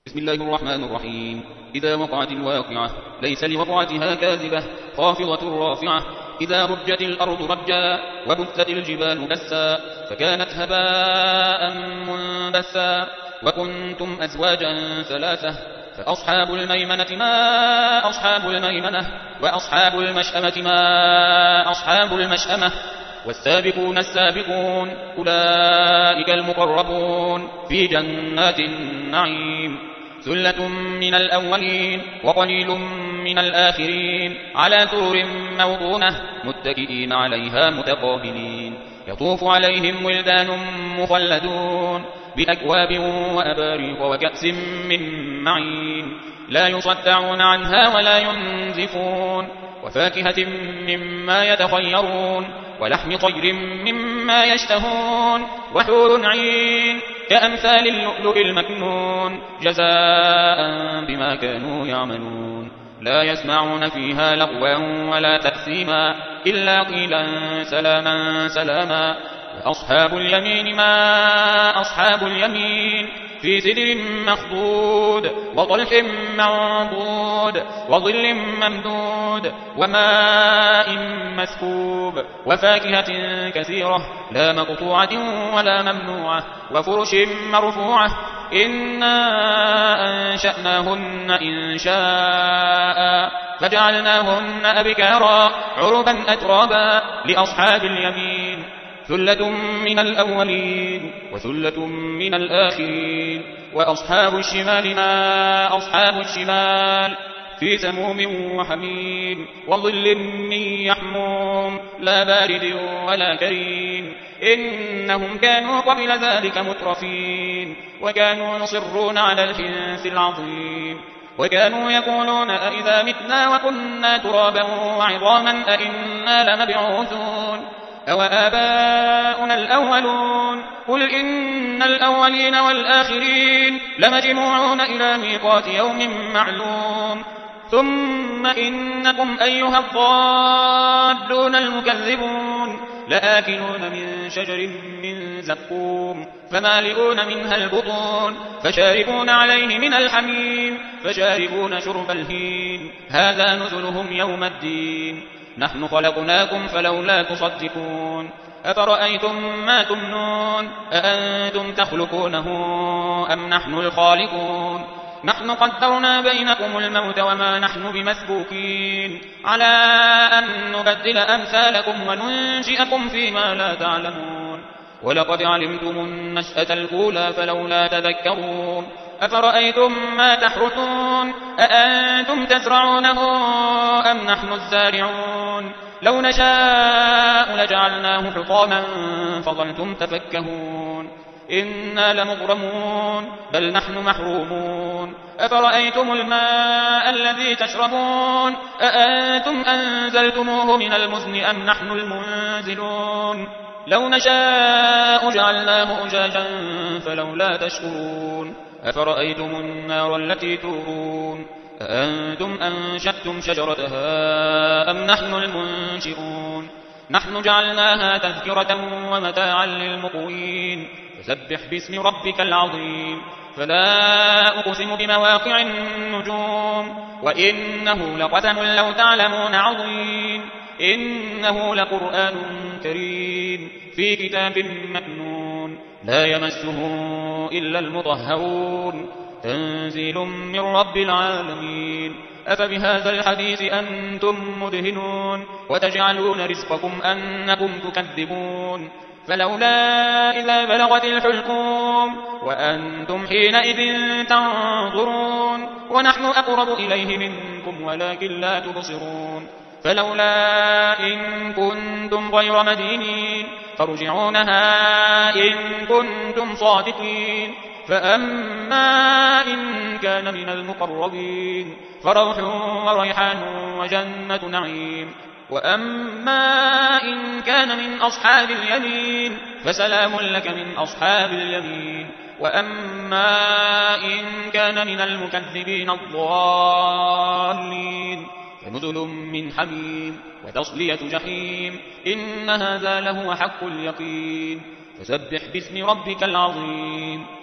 بسم الله الرحمن الرحيم. إذا وقعت الواقعة ليس لوقعتها كاذبة خافضة رافعة. إذا رجت الأرض رجا وبثت الجبال بثا فكانت هباء منبثا. وكنتم أزواجا ثلاثة فأصحاب الميمنة ما أصحاب الميمنة وأصحاب المشأمة ما أصحاب المشأمة. والسابقون السابقون أولئك المقربون في جنات النعيم. ثلة من الأولين وقليل من الآخرين على سرر موضونة متكئين عليها متقابلين. يطوف عليهم ولدان مخلدون بأكواب وأباريق وكأس من معين لا يصدعون عنها ولا ينزفون. وفاكهة مما يتخيرون ولحم طير مما يشتهون. وحور عين كأمثال اللؤلؤ المكنون جزاء بما كانوا يعملون. لا يسمعون فيها لغوا ولا تأثيما إلا قيلا سلاما سلاما. وأصحاب اليمين ما أصحاب اليمين في سدر مخضود وطلح منضود وظل ممدود وماء مسكوب وفاكهة كثيرة لا مقطوعة ولا ممنوعة وفرش مرفوعة. إنا أنشأناهن إنشاء فجعلناهن أبكارا عربا أترابا لأصحاب اليمين. ثلة من الأولين وثلة من الآخرين. وأصحاب الشمال ما أصحاب الشمال في سموم وحميم وظل من يحموم لا بارد ولا كريم. إنهم كانوا قبل ذلك مترفين وكانوا يصرون على الحنث العظيم. وكانوا يقولون أئذا متنا وكنا ترابا وعظاما أئنا لمبعوثون أو آباؤنا الأولون. قل إن الأولين والآخرين لمجموعون إلى ميقات يوم معلوم. ثم إنكم أيها الضالون المكذبون لآكلون من شجر من زقوم فمالئون منها البطون فشاربون عليه من الحميم فشاربون شرب الهيم. هذا نزلهم يوم الدين. نحن خلقناكم فلولا تصدقون. أفرأيتم ما تمنون أأنتم تخلقونه أم نحن الخالقون. نحن قدرنا بينكم الموت وما نحن بمسبوقين على أن نبدل أمثالكم وننشئكم فيما لا تعلمون. ولقد علمتم النشأة الأولى فلولا تذكرون. أفرأيتم ما تحرثون أأنتم تزرعونه أم نحن الزارعون. لو نشاء لجعلناه حطاما فظلتم تفكهون. إنا لمغرمون بل نحن محرومون. أفرأيتم الماء الذي تشربون أأنتم أنزلتموه من المزن أم نحن المنزلون. لو نشاء جعلناه أجاجا فلولا تشكرون. أفرأيتم النار التي تورون أأنتم أنشأتم شجرتها أم نحن المنشئون. نحن جعلناها تذكرة ومتاعا للمقوين. فسبح باسم ربك العظيم. فلا أقسم بمواقع النجوم وإنه لقسم لو تعلمون عظيم. إنه لقرآن كريم في كتاب مكنون لا يمسه إلا المطهرون. تنزيل من رب العالمين. أفبهذا الحديث أنتم مدهنون وتجعلون رزقكم أنكم تكذبون. فلولا إذا بلغت الحلقوم وأنتم حينئذ تنظرون. ونحن أقرب إليه منكم ولكن لا تبصرون. فلولا إن كنتم غير مدينين فارجعونها إن كنتم صادقين. فأما إن كان من المقربين فروح وريحان وجنة نعيم. وأما إن كان من أصحاب اليمين فسلام لك من أصحاب اليمين. وأما إن كان من المكذبين الضالين فنزل من حميم وتصلية جحيم. إن هذا لهو حق اليقين. فسبح باسم ربك العظيم.